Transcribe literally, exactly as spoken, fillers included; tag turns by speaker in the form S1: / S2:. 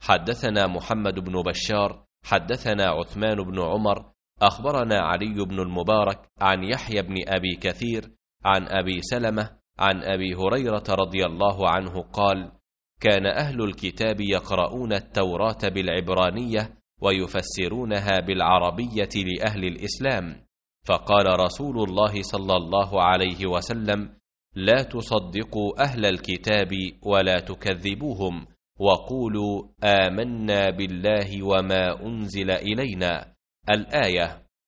S1: حدثنا محمد بن بشار حدثنا عثمان بن عمر أخبرنا علي بن المبارك عن يحيى بن أبي كثير عن أبي سلمة عن أبي هريرة رضي الله عنه قال: كان أهل الكتاب يقرؤون التوراة بالعبرانية ويفسرونها بالعربية لأهل الإسلام، فقال رسول الله صلى الله عليه وسلم: لا تصدقوا أهل الكتاب ولا تكذبوهم، وقولوا آمنا بالله وما أنزل إلينا. الآية.